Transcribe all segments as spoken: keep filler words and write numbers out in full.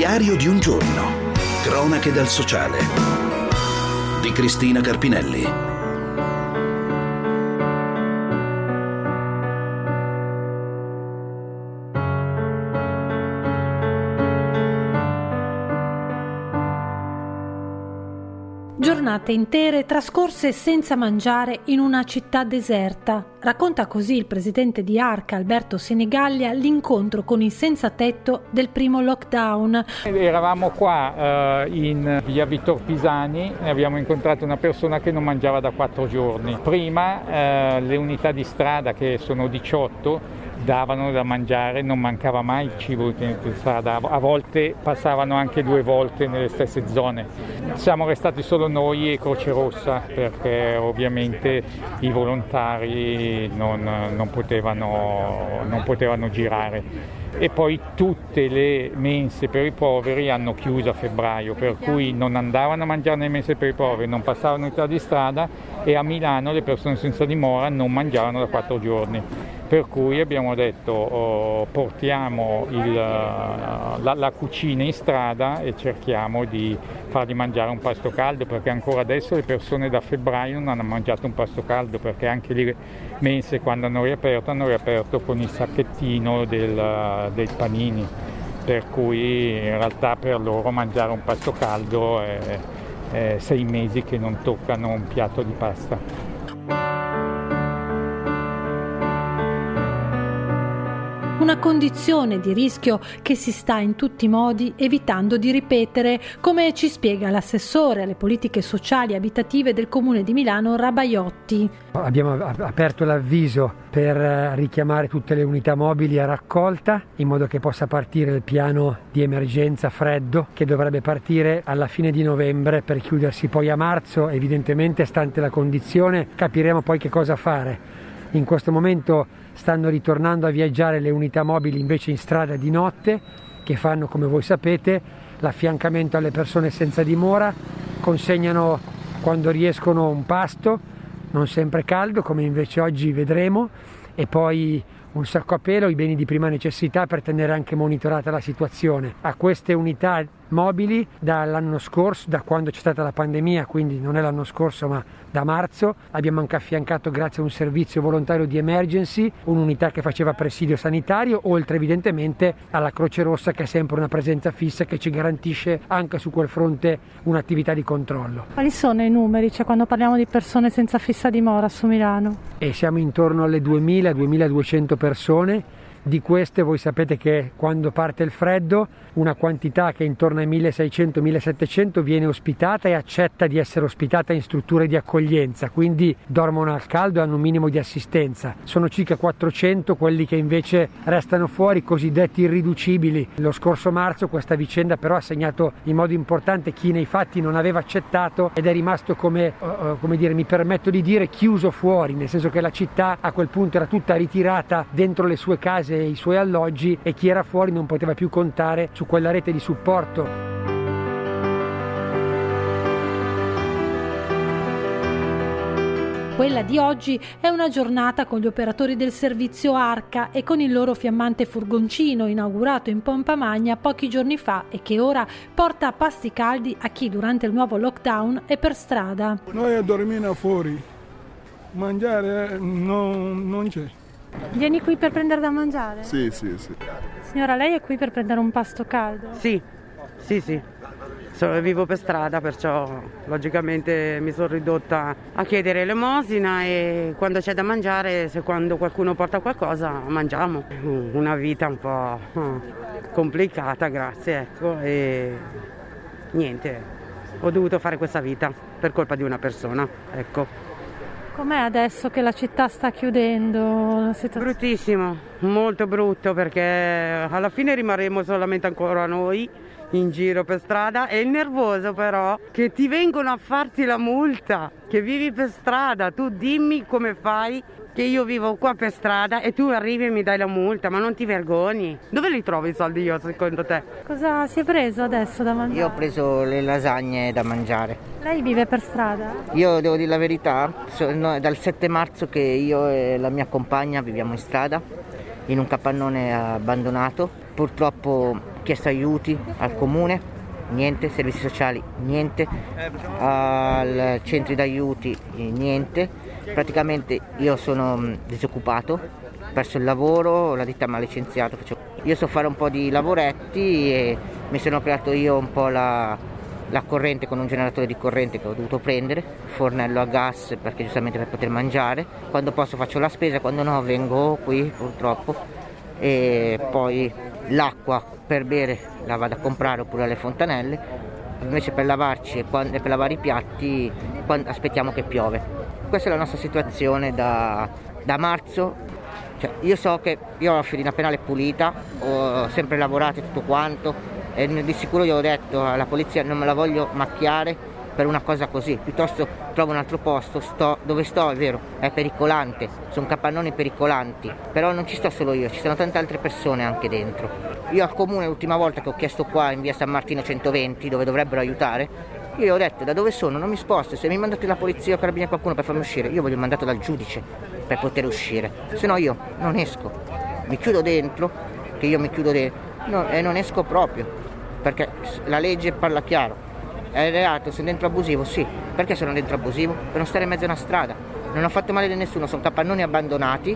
Diario di un giorno. Cronache dal sociale di Cristina Carpinelli. Giornate intere trascorse senza mangiare in una città deserta. Racconta così il presidente di Arca, Alberto Senigallia, l'incontro con i senza tetto del primo lockdown. Eravamo qua eh, in via Vittor Pisani e abbiamo incontrato una persona che non mangiava da quattro giorni. Prima eh, le unità di strada, che sono diciotto, davano da mangiare, non mancava mai il cibo in strada, a volte passavano anche due volte nelle stesse zone. Siamo restati solo noi e Croce Rossa, perché ovviamente i volontari non, non, potevano, non potevano girare. E poi tutte le mense per i poveri hanno chiuso a febbraio, per cui non andavano a mangiare nelle mense per i poveri, non passavano in di strada, e a Milano le persone senza dimora non mangiavano da quattro giorni. Per cui abbiamo detto oh, portiamo il, la, la cucina in strada e cerchiamo di fargli mangiare un pasto caldo, perché ancora adesso le persone da febbraio non hanno mangiato un pasto caldo, perché anche le mense, quando hanno riaperto, hanno riaperto con il sacchettino del, dei panini, per cui in realtà per loro mangiare un pasto caldo è, è sei mesi che non toccano un piatto di pasta. Una condizione di rischio che si sta in tutti i modi evitando di ripetere, come ci spiega l'assessore alle politiche sociali e abitative del Comune di Milano, Rabaiotti. Abbiamo aperto l'avviso per richiamare tutte le unità mobili a raccolta, in modo che possa partire il piano di emergenza freddo, che dovrebbe partire alla fine di novembre per chiudersi poi a marzo. Evidentemente, stante la condizione, capiremo poi che cosa fare. In questo momento stanno ritornando a viaggiare le unità mobili invece in strada di notte, che fanno, come voi sapete, l'affiancamento alle persone senza dimora, consegnano quando riescono un pasto, non sempre caldo, come invece oggi vedremo, e poi un sacco a pelo, i beni di prima necessità, per tenere anche monitorata la situazione. A queste unità mobili dall'anno scorso, da quando c'è stata la pandemia, quindi non è l'anno scorso ma da marzo, abbiamo anche affiancato, grazie a un servizio volontario di emergency, un'unità che faceva presidio sanitario, oltre evidentemente alla Croce Rossa, che è sempre una presenza fissa che ci garantisce anche su quel fronte un'attività di controllo. Quali sono i numeri, cioè quando parliamo di persone senza fissa dimora su Milano? E siamo intorno alle duemila duemiladuecento persone. Di queste voi sapete che quando parte il freddo una quantità che è intorno ai milleseicento millesettecento viene ospitata e accetta di essere ospitata in strutture di accoglienza, quindi dormono al caldo e hanno un minimo di assistenza. Sono circa quattrocento quelli che invece restano fuori, cosiddetti irriducibili. Lo scorso marzo questa vicenda però ha segnato in modo importante chi nei fatti non aveva accettato ed è rimasto, come, uh, come dire, mi permetto di dire, chiuso fuori, nel senso che la città a quel punto era tutta ritirata dentro le sue case e i suoi alloggi, e chi era fuori non poteva più contare su quella rete di supporto. Quella di oggi è una giornata con gli operatori del servizio Arca e con il loro fiammante furgoncino inaugurato in pompa magna pochi giorni fa e che ora porta pasti caldi a chi durante il nuovo lockdown è per strada. Noi dormiamo fuori, mangiare non, non c'è. Vieni qui per prendere da mangiare? Sì, sì, sì. Signora, lei è qui per prendere un pasto caldo? Sì, sì, sì. Sono, vivo per strada, perciò logicamente mi sono ridotta a chiedere elemosina, e quando c'è da mangiare, se quando qualcuno porta qualcosa, mangiamo. Una vita un po' complicata, grazie, ecco, e niente, ho dovuto fare questa vita per colpa di una persona, ecco. Com'è adesso che la città sta chiudendo? Bruttissimo, molto brutto, perché alla fine rimarremo solamente ancora noi in giro per strada, e il nervoso però che ti vengono a farti la multa, che vivi per strada. Tu dimmi come fai, che io vivo qua per strada e tu arrivi e mi dai la multa, ma non ti vergogni? Dove li trovi i soldi io, secondo te? Cosa si è preso adesso da mangiare? Io ho preso le lasagne da mangiare. Lei vive per strada? Io devo dire la verità, sono dal sette marzo che io e la mia compagna viviamo in strada, in un capannone abbandonato. Purtroppo chiesto aiuti al comune, niente, servizi sociali, niente, al centri d'aiuti, niente. Praticamente io sono disoccupato, ho perso il lavoro, la ditta mi ha licenziato. Io so fare un po' di lavoretti e mi sono creato io un po' la, la corrente con un generatore di corrente che ho dovuto prendere, fornello a gas perché giustamente per poter mangiare. Quando posso faccio la spesa, quando no vengo qui purtroppo. E poi l'acqua per bere la vado a comprare oppure alle fontanelle, invece per lavarci e per lavare i piatti aspettiamo che piove. Questa è la nostra situazione da, da marzo. Cioè, io so che io ho la fedina penale pulita, ho sempre lavorato e tutto quanto e di sicuro io ho detto alla polizia non me la voglio macchiare per una cosa così, piuttosto trovo un altro posto, sto dove sto, è vero, è pericolante, sono capannoni pericolanti, però non ci sto solo io, ci sono tante altre persone anche dentro. Io al comune l'ultima volta che ho chiesto qua in via San Martino centoventi, dove dovrebbero aiutare, io ho detto da dove sono, non mi sposto, se mi mandate la polizia o carabinieri qualcuno per farmi uscire, io voglio il mandato dal giudice per poter uscire, se no io non esco, mi chiudo dentro, che io mi chiudo dentro no, e non esco proprio, perché la legge parla chiaro. È reato, sono dentro abusivo, sì. Perché sono dentro abusivo? Per non stare in mezzo a una strada. Non ho fatto male a nessuno, sono capannoni abbandonati.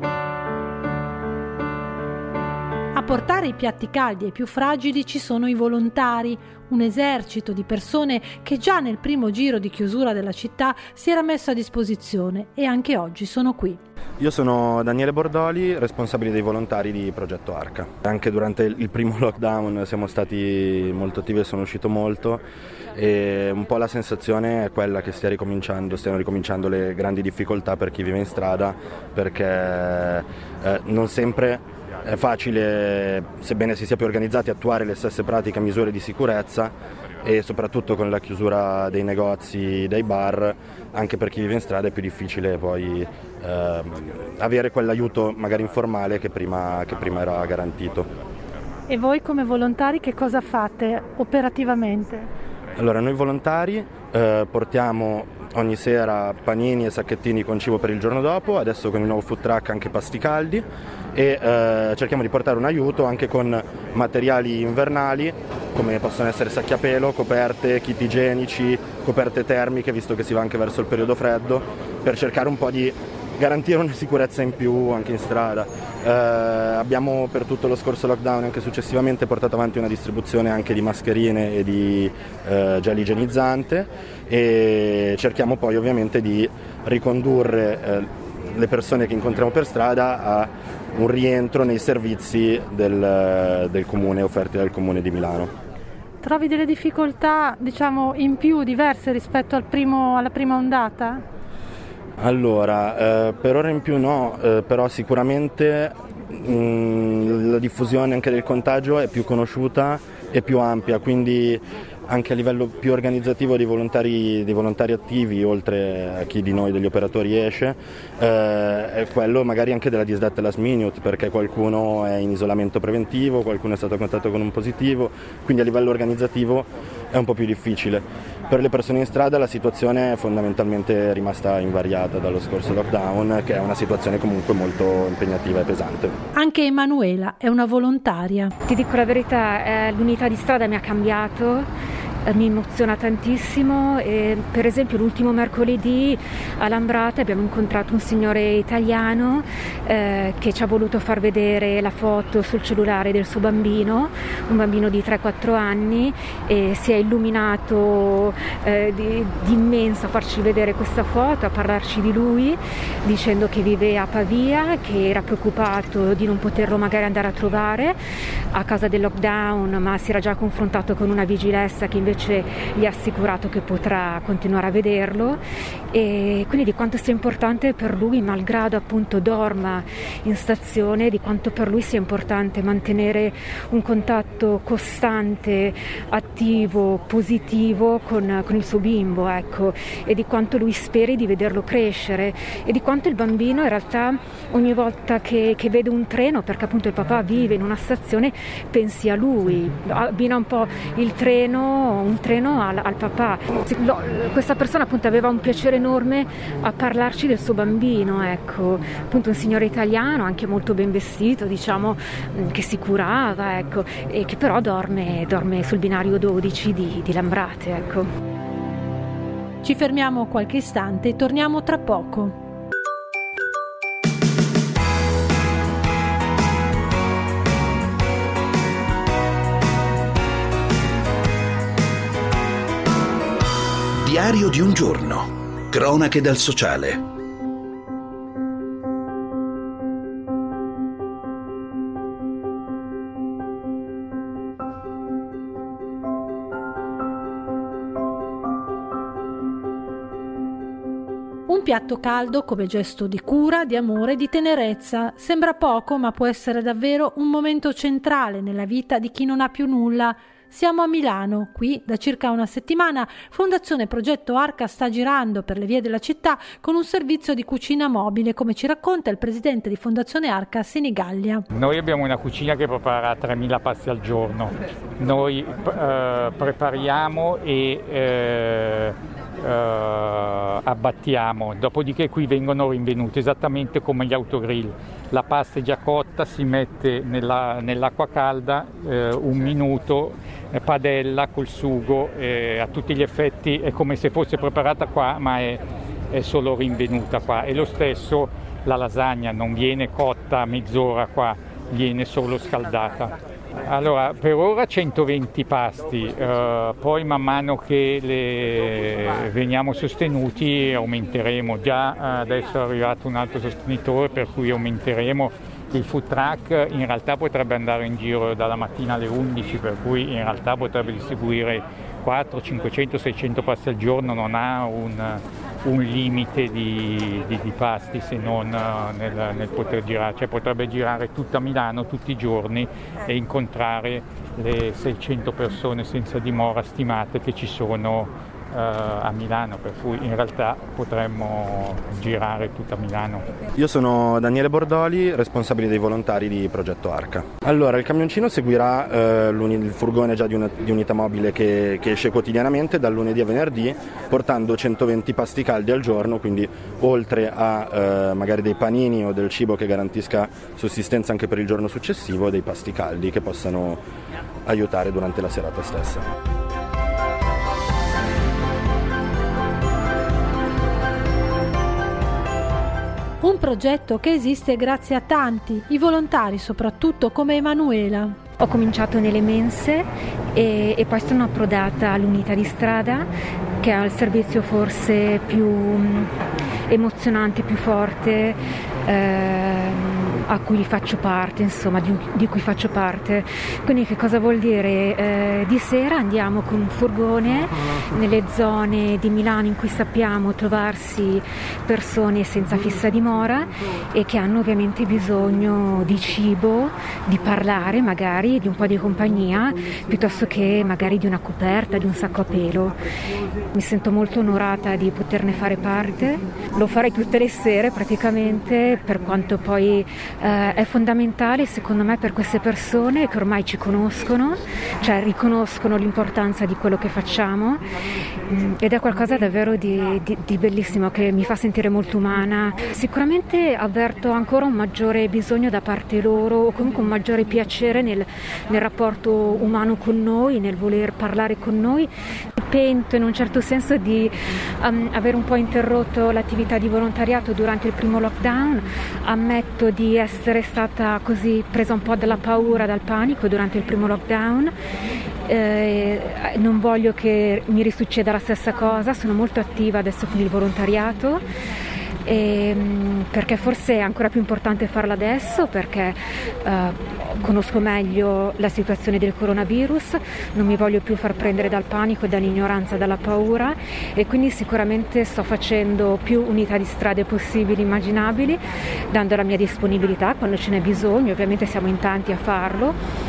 A portare i piatti caldi ai più fragili ci sono i volontari, un esercito di persone che già nel primo giro di chiusura della città si era messo a disposizione e anche oggi sono qui. Io sono Daniele Bordoli, responsabile dei volontari di Progetto Arca. Anche durante il primo lockdown siamo stati molto attivi e sono uscito molto e un po' la sensazione è quella che stia ricominciando, stiano ricominciando le grandi difficoltà per chi vive in strada, perché eh, non sempre è facile, sebbene si sia più organizzati, attuare le stesse pratiche e misure di sicurezza e soprattutto con la chiusura dei negozi, dei bar, anche per chi vive in strada è più difficile poi eh, avere quell'aiuto magari informale che prima, che prima era garantito. E voi come volontari che cosa fate operativamente? Allora, noi volontari eh, portiamo ogni sera panini e sacchettini con cibo per il giorno dopo, adesso con il nuovo food truck anche pasti caldi e eh, cerchiamo di portare un aiuto anche con materiali invernali come possono essere sacchi a pelo, coperte, kit igienici, coperte termiche visto che si va anche verso il periodo freddo, per cercare un po' di garantire una sicurezza in più anche in strada. Eh, abbiamo per tutto lo scorso lockdown e anche successivamente portato avanti una distribuzione anche di mascherine e di eh, gel igienizzante e cerchiamo poi ovviamente di ricondurre eh, le persone che incontriamo per strada a un rientro nei servizi del, del comune offerti dal comune di Milano. Trovi delle difficoltà, diciamo, in più diverse rispetto al primo, alla prima ondata? Allora, eh, per ora in più no, eh, però sicuramente mh, la diffusione anche del contagio è più conosciuta e più ampia, quindi anche a livello più organizzativo dei volontari, dei volontari attivi, oltre a chi di noi degli operatori esce, eh, è quello magari anche della disdetta last minute, perché qualcuno è in isolamento preventivo, qualcuno è stato a contatto con un positivo, quindi a livello organizzativo è un po' più difficile. Per le persone in strada la situazione è fondamentalmente rimasta invariata dallo scorso lockdown, che è una situazione comunque molto impegnativa e pesante. Anche Emanuela è una volontaria. Ti dico la verità, eh, l'unità di strada mi ha cambiato. Mi emoziona tantissimo e per esempio l'ultimo mercoledì a Lambrate abbiamo incontrato un signore italiano eh, che ci ha voluto far vedere la foto sul cellulare del suo bambino, un bambino di tre quattro anni, e si è illuminato eh, di, di immenso a farci vedere questa foto, a parlarci di lui, dicendo che vive a Pavia, che era preoccupato di non poterlo magari andare a trovare a causa del lockdown, ma si era già confrontato con una vigilessa che invece gli ha assicurato che potrà continuare a vederlo, e quindi di quanto sia importante per lui, malgrado appunto dorma in stazione, di quanto per lui sia importante mantenere un contatto costante, attivo, positivo con, con il suo bimbo, ecco, e di quanto lui speri di vederlo crescere e di quanto il bambino in realtà ogni volta che, che vede un treno, perché appunto il papà vive in una stazione, pensi a lui, abbina un po' il treno un treno al, al papà. Questa persona appunto aveva un piacere enorme a parlarci del suo bambino, ecco, appunto un signore italiano anche molto ben vestito, diciamo, che si curava, ecco, e che però dorme, dorme sul binario dodici di, di Lambrate, ecco. Ci fermiamo qualche istante e torniamo tra poco. Diario di un giorno. Cronache dal sociale. Un piatto caldo come gesto di cura, di amore, di tenerezza. Sembra poco, ma può essere davvero un momento centrale nella vita di chi non ha più nulla. Siamo a Milano. Qui, da circa una settimana, Fondazione Progetto Arca sta girando per le vie della città con un servizio di cucina mobile, come ci racconta il presidente di Fondazione Arca, Senigallia. Noi abbiamo una cucina che prepara tremila pasti al giorno. Noi eh, prepariamo e eh, eh, abbattiamo, dopodiché qui vengono rinvenuti esattamente come gli autogrill. La pasta è già cotta, si mette nella, nell'acqua calda eh, un minuto, eh, padella col sugo, eh, a tutti gli effetti è come se fosse preparata qua, ma è, è solo rinvenuta qua. E lo stesso la lasagna non viene cotta a mezz'ora qua, viene solo scaldata. Allora, per ora centoventi pasti, eh, poi man mano che le veniamo sostenuti aumenteremo. Già adesso è arrivato un altro sostenitore, per cui aumenteremo. Il food truck in realtà potrebbe andare in giro dalla mattina alle undici, per cui in realtà potrebbe distribuire quattrocento, cinquecento, seicento pasti al giorno, non ha un, un limite di, di, di pasti se non nel, nel poter girare, cioè potrebbe girare tutta Milano tutti i giorni e incontrare le seicento persone senza dimora stimate che ci sono uh, a Milano, per cui in realtà potremmo girare tutta Milano. Io sono Daniele Bordoli, responsabile dei volontari di Progetto Arca. Allora, il camioncino seguirà eh, il furgone già di, una, di unità mobile che, che esce quotidianamente dal lunedì a venerdì, portando centoventi pasti caldi al giorno, quindi oltre a eh, magari dei panini o del cibo che garantisca sussistenza anche per il giorno successivo, dei pasti caldi che possano aiutare durante la serata stessa. Un progetto che esiste grazie a tanti, i volontari soprattutto, come Emanuela. Ho cominciato nelle mense e, e poi sono approdata all'unità di strada, che ha il servizio forse più emozionante, più forte, eh, a cui faccio parte, insomma, di, di cui faccio parte. Quindi che cosa vuol dire? Eh, di sera andiamo con un furgone nelle zone di Milano in cui sappiamo trovarsi persone senza fissa dimora e che hanno ovviamente bisogno di cibo, di parlare magari, di un po' di compagnia, piuttosto che magari di una coperta, di un sacco a pelo. Mi sento molto onorata di poterne fare parte, lo farei tutte le sere praticamente, per quanto poi eh, è fondamentale secondo me per queste persone che ormai ci conoscono, cioè riconoscono l'importanza di quello che facciamo, mh, ed è qualcosa davvero di, di, di bellissimo che mi fa sentire molto umana. Sicuramente avverto ancora un maggiore bisogno da parte loro, o comunque un maggiore piacere nel, nel rapporto umano con noi, nel voler parlare con noi. Pento in un certo senso di um, aver un po' interrotto l'attività di volontariato durante il primo lockdown. Ammetto di essere stata così presa un po' dalla paura, dal panico durante il primo lockdown. Eh, non voglio che mi risucceda la stessa cosa, sono molto attiva adesso con il volontariato. E, perché forse è ancora più importante farlo adesso, perché uh, conosco meglio la situazione del coronavirus, non mi voglio più far prendere dal panico, dall'ignoranza, dalla paura, e quindi sicuramente sto facendo più unità di strade possibili, immaginabili, dando la mia disponibilità quando ce n'è bisogno. Ovviamente siamo in tanti a farlo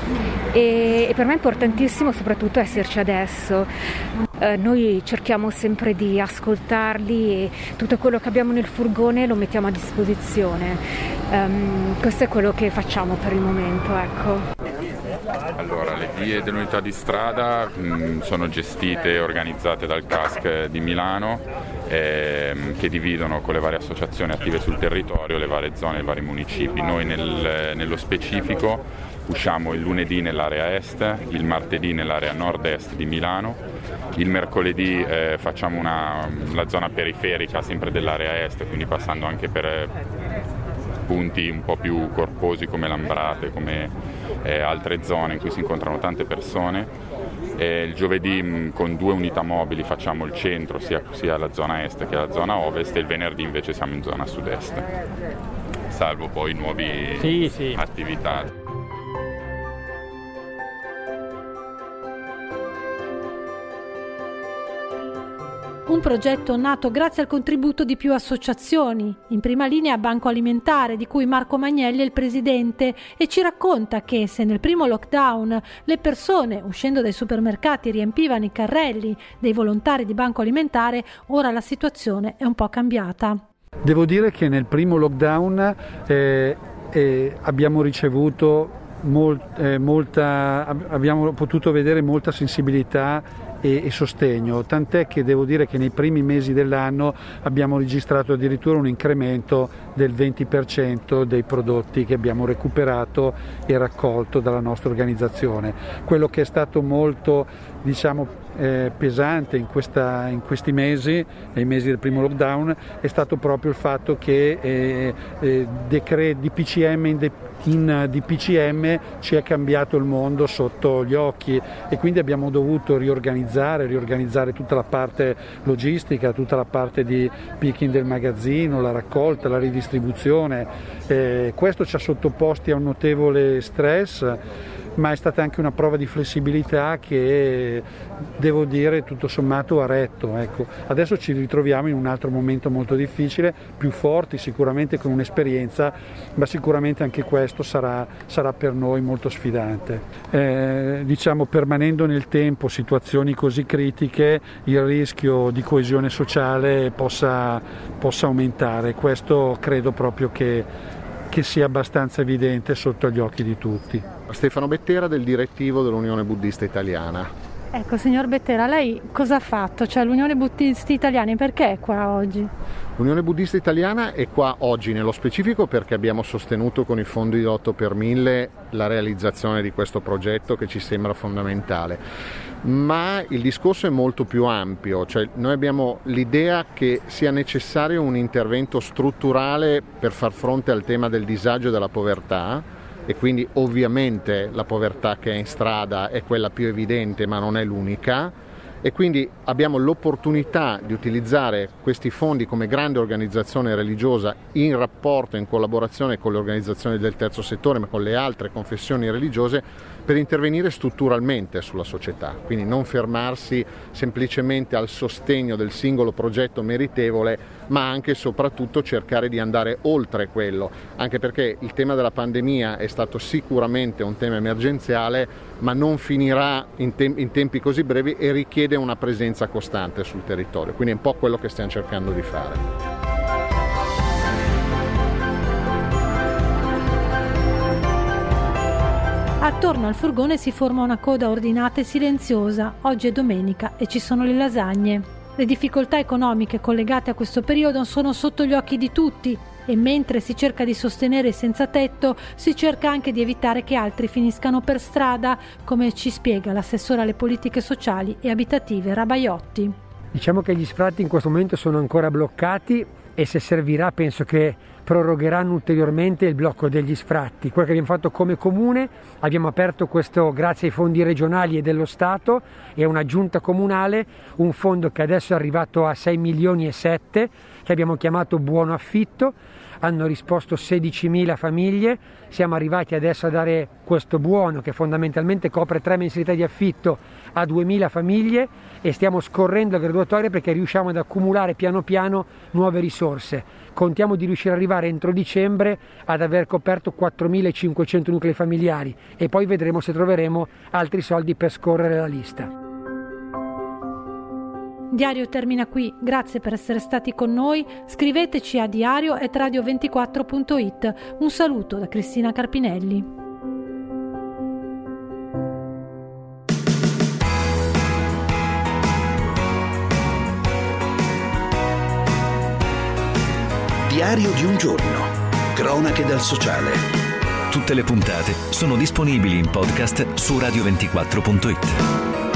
e, e per me è importantissimo soprattutto esserci adesso. Eh, noi cerchiamo sempre di ascoltarli e tutto quello che abbiamo nel furgone lo mettiamo a disposizione. Um, questo è quello che facciamo per il momento, ecco. Allora, le vie dell'unità di strada mh, sono gestite e organizzate dal C A S C di Milano, ehm, che dividono con le varie associazioni attive sul territorio le varie zone e i vari municipi. Noi nel, nello specifico usciamo il lunedì nell'area est, il martedì nell'area nord-est di Milano, il mercoledì eh, facciamo una, la zona periferica sempre dell'area est, quindi passando anche per punti un po' più corposi come Lambrate, come eh, altre zone in cui si incontrano tante persone. E il giovedì mh, con due unità mobili facciamo il centro, sia, sia la zona est che la zona ovest, e il venerdì invece siamo in zona sud-est, salvo poi nuove sì, sì. attività. Un progetto nato grazie al contributo di più associazioni, in prima linea Banco Alimentare, di cui Marco Magnelli è il presidente, e ci racconta che se nel primo lockdown le persone uscendo dai supermercati riempivano i carrelli dei volontari di Banco Alimentare, ora la situazione è un po' cambiata. Devo dire che nel primo lockdown eh, eh, abbiamo ricevuto molt, eh, molta, abbiamo potuto vedere molta sensibilità e, e sostegno, tant'è che devo dire che nei primi mesi dell'anno abbiamo registrato addirittura un incremento del venti per cento dei prodotti che abbiamo recuperato e raccolto dalla nostra organizzazione. Quello che è stato molto, diciamo, eh, pesante in, questa, in questi mesi, nei mesi del primo lockdown, è stato proprio il fatto che eh, eh, decre- di P C M in, de- in D P C M ci è cambiato il mondo sotto gli occhi, e quindi abbiamo dovuto riorganizzare, riorganizzare tutta la parte logistica, tutta la parte di picking del magazzino, la raccolta, la ridistribuzione. Eh, questo ci ha sottoposti a un notevole stress, ma è stata anche una prova di flessibilità che, devo dire, tutto sommato ha retto. Ecco. Adesso ci ritroviamo in un altro momento molto difficile, più forti, sicuramente con un'esperienza, ma sicuramente anche questo sarà, sarà per noi molto sfidante. Eh, diciamo, permanendo nel tempo situazioni così critiche, il rischio di coesione sociale possa, possa aumentare. Questo credo proprio che che sia abbastanza evidente sotto gli occhi di tutti. Stefano Bettera, del direttivo dell'Unione Buddista Italiana. Ecco, signor Bettera, lei cosa ha fatto? Cioè, l'Unione Buddista Italiana perché è qua oggi? L'Unione Buddista Italiana è qua oggi nello specifico perché abbiamo sostenuto con i fondi di otto per mille la realizzazione di questo progetto che ci sembra fondamentale. Ma il discorso è molto più ampio, cioè noi abbiamo l'idea che sia necessario un intervento strutturale per far fronte al tema del disagio e della povertà, e quindi ovviamente la povertà che è in strada è quella più evidente, ma non è l'unica, e quindi abbiamo l'opportunità di utilizzare questi fondi come grande organizzazione religiosa in rapporto, in collaborazione con le organizzazioni del terzo settore, ma con le altre confessioni religiose, per intervenire strutturalmente sulla società, quindi non fermarsi semplicemente al sostegno del singolo progetto meritevole, ma anche e soprattutto cercare di andare oltre quello, anche perché il tema della pandemia è stato sicuramente un tema emergenziale, ma non finirà in, te- in tempi così brevi e richiede una presenza costante sul territorio, quindi è un po' quello che stiamo cercando di fare. Attorno al furgone si forma una coda ordinata e silenziosa. Oggi è domenica e ci sono le lasagne. Le difficoltà economiche collegate a questo periodo sono sotto gli occhi di tutti, e mentre si cerca di sostenere i senza tetto, si cerca anche di evitare che altri finiscano per strada, come ci spiega l'assessore alle politiche sociali e abitative Rabaiotti. Diciamo che gli sfratti in questo momento sono ancora bloccati, e se servirà penso che prorogheranno ulteriormente il blocco degli sfratti. Quello che abbiamo fatto come comune, abbiamo aperto questo, grazie ai fondi regionali e dello Stato e a una giunta comunale, un fondo che adesso è arrivato a sei milioni e sette, che abbiamo chiamato Buono Affitto. Hanno risposto sedicimila famiglie, siamo arrivati adesso a dare questo buono che fondamentalmente copre tre mensilità di affitto a duemila famiglie, e stiamo scorrendo la graduatoria perché riusciamo ad accumulare piano piano nuove risorse. Contiamo di riuscire ad arrivare entro dicembre ad aver coperto quattromilacinquecento nuclei familiari, e poi vedremo se troveremo altri soldi per scorrere la lista. Diario termina qui, grazie per essere stati con noi, scriveteci a diario chiocciola radio ventiquattro punto it. Un saluto da Cristina Carpinelli. Diario di un giorno. Cronache dal sociale. Tutte le puntate sono disponibili in podcast su radio ventiquattro punto it.